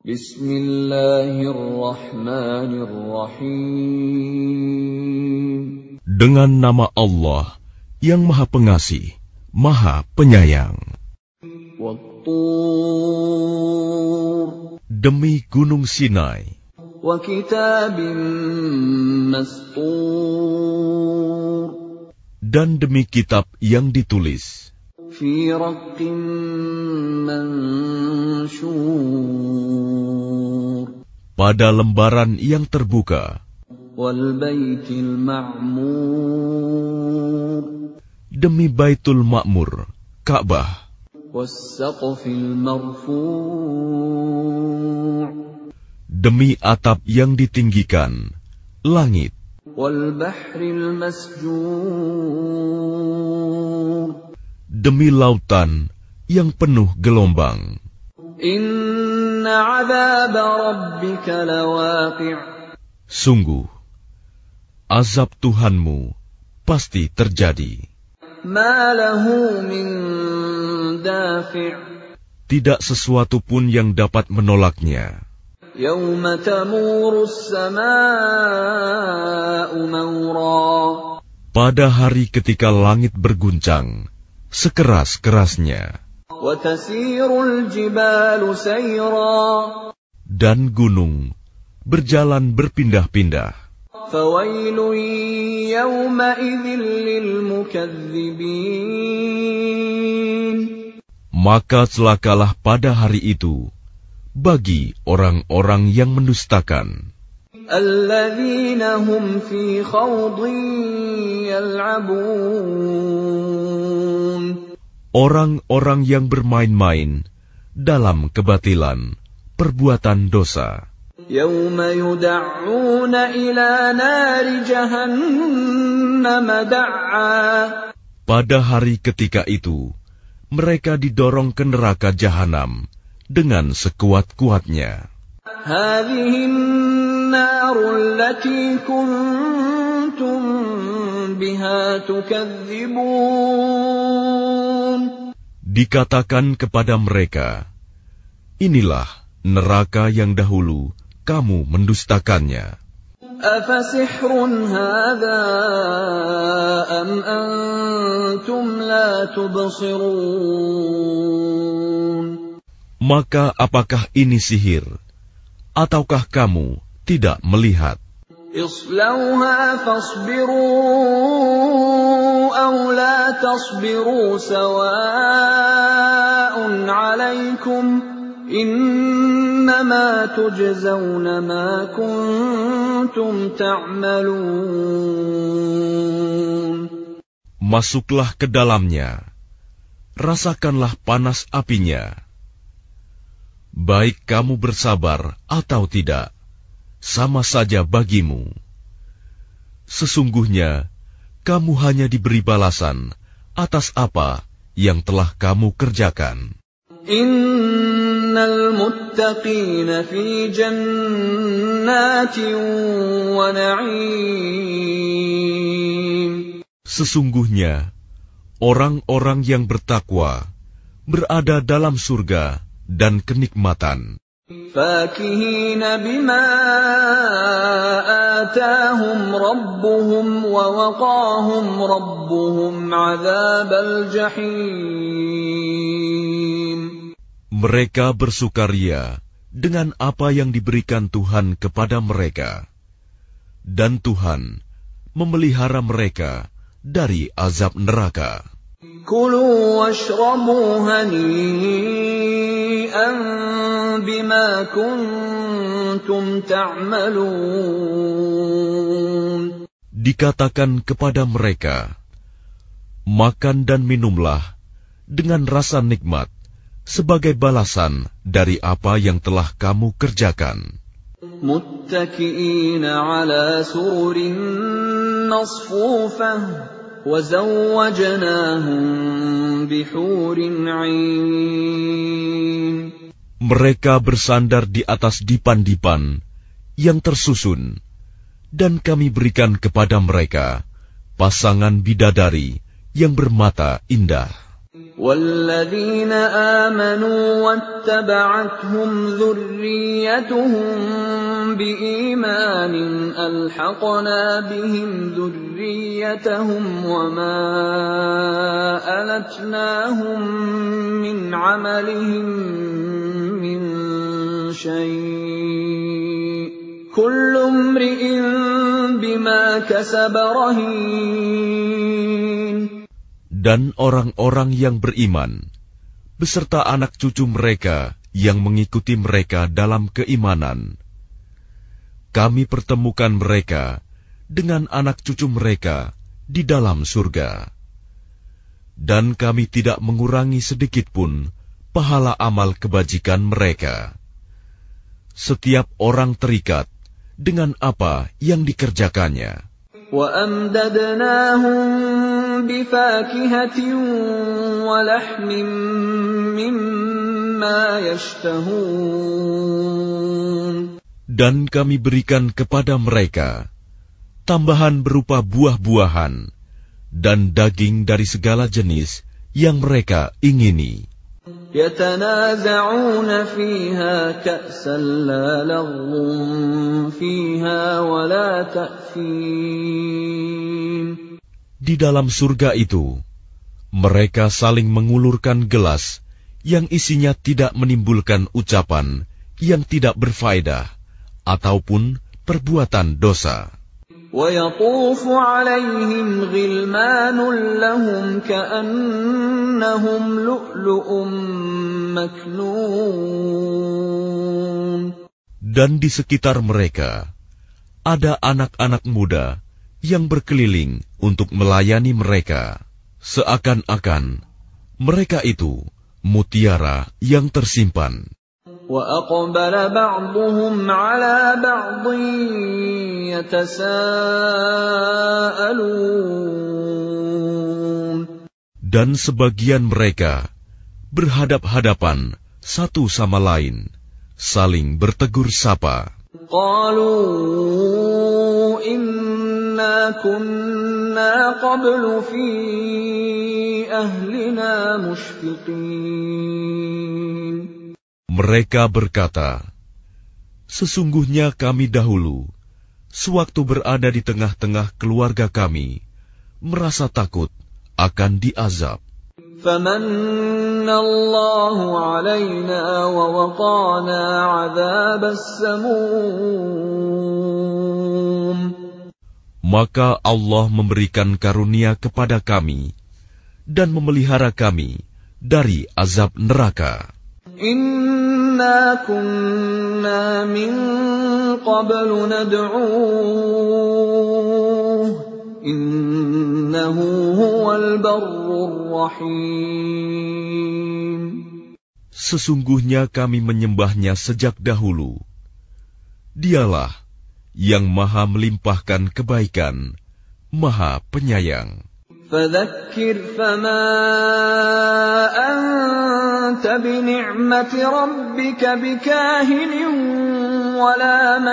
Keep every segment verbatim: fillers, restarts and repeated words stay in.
Bismillahirrahmanirrahim. Dengan nama Allah yang Maha Pengasih, Maha Penyayang. Wat-Tur. Demi Gunung Sinai. Wa kitabim mastur. Dan demi kitab yang ditulis. Fi raqqim manshur. Pada lembaran yang terbuka. Wal baitil ma'mur. Demi Baitul Ma'mur, Ka'bah. Was saqfil marfu'. Demi atap yang ditinggikan, langit. Wal bahril masjur. Demi lautan yang penuh gelombang. Inna 'adzaba rabbika lawaqi'. Sungguh, azab Tuhanmu pasti terjadi. Ma lahu min dafi'. Tidak sesuatu pun yang dapat menolaknya. Yawma tamuru as-samaa'u mawra. Pada hari ketika langit berguncang sekeras-kerasnya. Wa tasirul jibalu sayra. Dan gunung berjalan berpindah-pindah. Fawailun yawma idzin lil mukadzibin. Maka celakalah pada hari itu bagi orang-orang yang mendustakan. Alladzina hum fi khawdin yal'abun. Orang-orang yang bermain-main dalam kebatilan, perbuatan dosa. Yawma yud'auna ila nari jahannam da''a. Pada hari ketika itu, mereka didorong ke neraka jahanam dengan sekuat-kuatnya. Hadhihi an-naru allati kuntum biha tukadzibun. Dikatakan kepada mereka, inilah neraka yang dahulu kamu mendustakannya. Afasihrun hadha am antum la tubsirun. Maka apakah ini sihir, ataukah kamu tidak melihat? Islauha fasbiru aw la tasbiru sawa'un 'alaikum innama tujzauna ma kuntum ta'malun. Masuklah ke dalamnya, rasakanlah panas apinya. Baik kamu bersabar atau tidak, sama saja bagimu. Sesungguhnya, kamu hanya diberi balasan atas apa yang telah kamu kerjakan. Innal muttaqina fi jannatin wa na'im. Sesungguhnya, orang-orang yang bertakwa berada dalam surga dan kenikmatan. Fakihina bima atahum rabbuhum wa waqahum rabbuhum 'adzabal jahim. Mereka bersukaria dengan apa yang diberikan Tuhan kepada mereka, dan Tuhan memelihara mereka dari azab neraka. Kulu washrabu hani'an bima kuntum ta'malun. Dikatakan kepada mereka, makan dan minumlah dengan rasa nikmat sebagai balasan dari apa yang telah kamu kerjakan. Muttaki'ina 'ala sururin masfufah. Mereka bersandar di atas dipan-dipan yang tersusun, dan kami berikan kepada mereka pasangan bidadari yang bermata indah. وَالَّذِينَ آمَنُوا وَاتَّبَعَتْهُمْ ذُرِّيَّتُهُم بِإِيمَانٍ أَلْحَقْنَا بِهِمْ ذُرِّيَّتَهُمْ وَمَا أَلَتْنَاهُم مِّنْ عَمَلِهِم مِّن شَيْءٍ ۚ كُلُّ امْرِئٍ بِمَا كَسَبَ رَهِينٌ. Dan orang-orang yang beriman, beserta anak cucu mereka yang mengikuti mereka dalam keimanan, kami pertemukan mereka dengan anak cucu mereka di dalam surga. Dan kami tidak mengurangi sedikitpun pahala amal kebajikan mereka. Setiap orang terikat dengan apa yang dikerjakannya. وَأَمْدَدْنَاهُمْ بِفَاكِهَةٍ وَلَحْمٍ مِّمَّا يَشْتَهُونَ. Dan kami berikan kepada mereka tambahan berupa buah-buahan dan daging dari segala jenis yang mereka ingini. يَتَنَازَعُونَ فِيهَا كَأْسًا لَّا لَغْوٌ فِيهَا وَلَا تَأْثِيمٌ. Di dalam surga itu, mereka saling mengulurkan gelas yang isinya tidak menimbulkan ucapan yang tidak berfaedah ataupun perbuatan dosa. وَيَطُوفُ عَلَيْهِمْ غِلْمَانٌ لَّهُمْ كَأَنَّهُمْ لُؤْلُؤٌ مَّكْنُونٌ. Dan di sekitar mereka ada anak-anak muda yang berkeliling untuk melayani mereka, seakan-akan mereka itu mutiara yang tersimpan. وَأَقْبَلَ بَعْضُهُمْ عَلَى بَعْضٍ يَتَسَاءَلُونَ. Dan sebagian mereka berhadap-hadapan satu sama lain, saling bertegur sapa. قَالُوا إِنَّا كُنَّا قَبْلُ فِي أَهْلِنَا مُشْفِقِينَ. Mereka berkata, sesungguhnya kami dahulu, sewaktu berada di tengah-tengah keluarga kami, merasa takut akan diazab. فَمَنَّ اللَّهُ عَلَيْنَا وَوَقَانَا عَذَابَ السَّمُومِ. Maka Allah memberikan karunia kepada kami dan memelihara kami dari azab neraka. Inna kunna min qablu nad'uuh innahu huwal barrur rahim. Sesungguhnya kami menyembahnya sejak dahulu. Dialah yang maha melimpahkan kebaikan, maha penyayang. فَذَكِّرْ فَمَا أَنْتَ بِنِعْمَةِ رَبِّكَ بِكَاهِنٍ وَلَا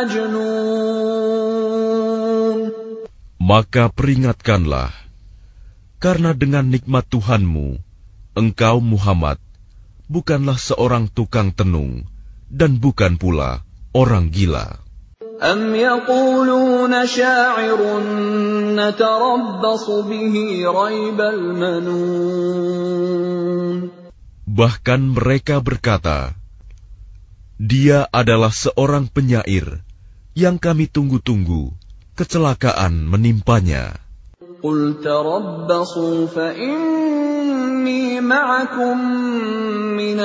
مَجْنُونٍ. Maka peringatkanlah, karena dengan nikmat Tuhanmu, engkau Muhammad bukanlah seorang tukang tenung dan bukan pula orang gila. أَمْ يَقُولُونَ شَاعِرٌ نَتَرَبَّصُ بِهِ رَيْبَ الْمَنُونِ. Bahkan mereka berkata, dia adalah seorang penyair yang kami tunggu-tunggu kecelakaan menimpanya. قُلْ تَرَبَّصُوا فَإِنِّي مَعَكُمْ مِنَ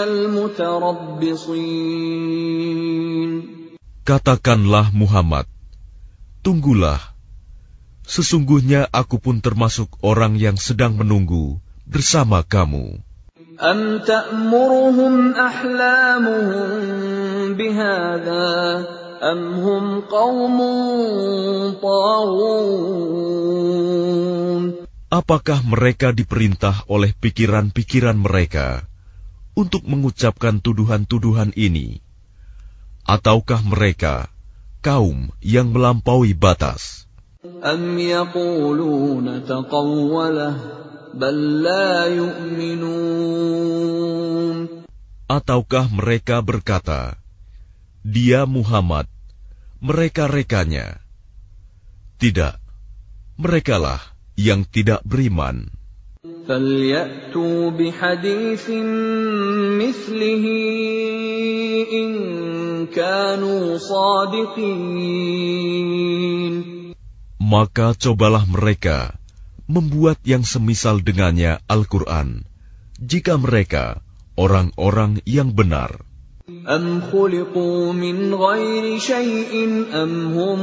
الْمُتَرَبِّصِينَ. Katakanlah Muhammad, tunggulah, sesungguhnya aku pun termasuk orang yang sedang menunggu bersama kamu. أَمْ تَأْمُرُهُمْ أَحْلَامُهُمْ بِهَذَا أَمْ هُمْ قَوْمٌ طَاغُونَ. Apakah mereka diperintah oleh pikiran-pikiran mereka untuk mengucapkan tuduhan-tuduhan ini? Ataukah mereka kaum yang melampaui batas? أَمْ يَقُولُونَ تَقَوَّلَهُ بل لا يؤمنون. Ataukah mereka berkata, Dia Muhammad, mereka-rekanya? Tidak, merekalah yang tidak beriman. فَلْيَأْتُوا بِحَدِيثٍ مِثْلِهِ إِن كَانُوا صَادِقِينَ. Maka cobalah mereka membuat yang semisal dengannya Al-Quran, jika mereka orang-orang yang benar. أَمْ خُلِقُوا مِنْ غَيْرِ شَيْءٍ أَمْ هُمُ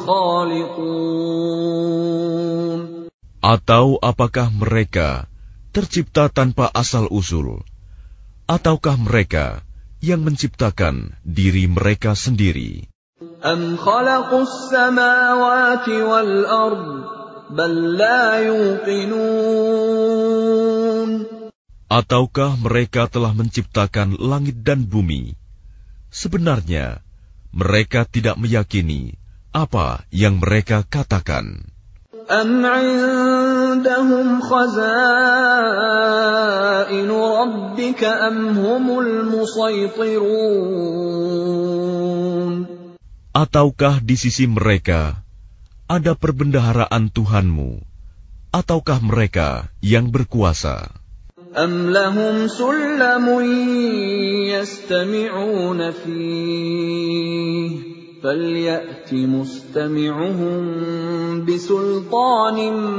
الْخَالِقُونَ. Atau apakah mereka tercipta tanpa asal-usul, ataukah mereka yang menciptakan diri mereka sendiri? أَمْ خَلَقُوا السَّمَاوَاتِ وَالْأَرْضَ بَل لَّا يُوقِنُونَ. Ataukah mereka telah menciptakan langit dan bumi? Sebenarnya mereka tidak meyakini apa yang mereka katakan. أَمْ عِندَهُمْ خَزَائِنُ رَبِّكَ أَمْ هُمُ الْمُصَيْطِرُونَ. Ataukah di sisi mereka ada perbendaharaan Tuhanmu, ataukah mereka yang berkuasa? أَمْ لَهُمْ سُلَّمٌ يَسْتَمِعُونَ فِيهِ فَلْيَأْتِ مُسْتَمِعُهُم بِسُلْطَانٍ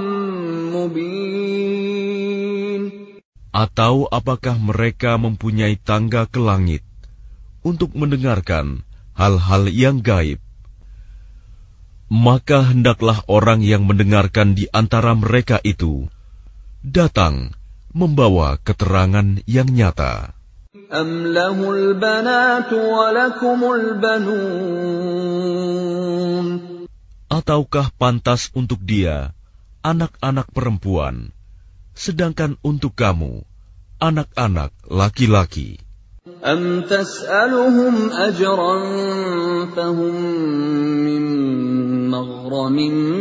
مُّبِينٍ. Atau apakah mereka mempunyai tangga ke langit untuk mendengarkan hal-hal yang gaib? Maka hendaklah orang yang mendengarkan di antara mereka itu datang membawa keterangan yang nyata. أَمْ لَهُ الْبَنَاتُ وَلَكُمُ الْبَنُونَ. Ataukah pantas untuk dia anak-anak perempuan, sedangkan untuk kamu anak-anak laki-laki? أَمْ تَسْأَلُهُمْ أَجْرًا فَهُمْ مِنْ مَغْرَمٍ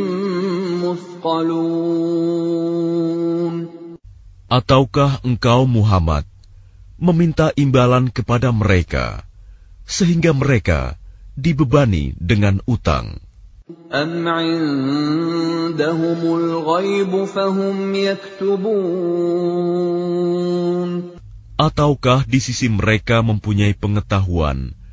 مُثْقَلُونَ. Ataukah engkau Muhammad meminta imbalan kepada mereka, sehingga mereka dibebani dengan utang? أَمْ عِندَهُمُ الْغَيْبُ فَهُمْ يَكْتُبُونَ. Ataukah di sisi mereka mempunyai pengetahuan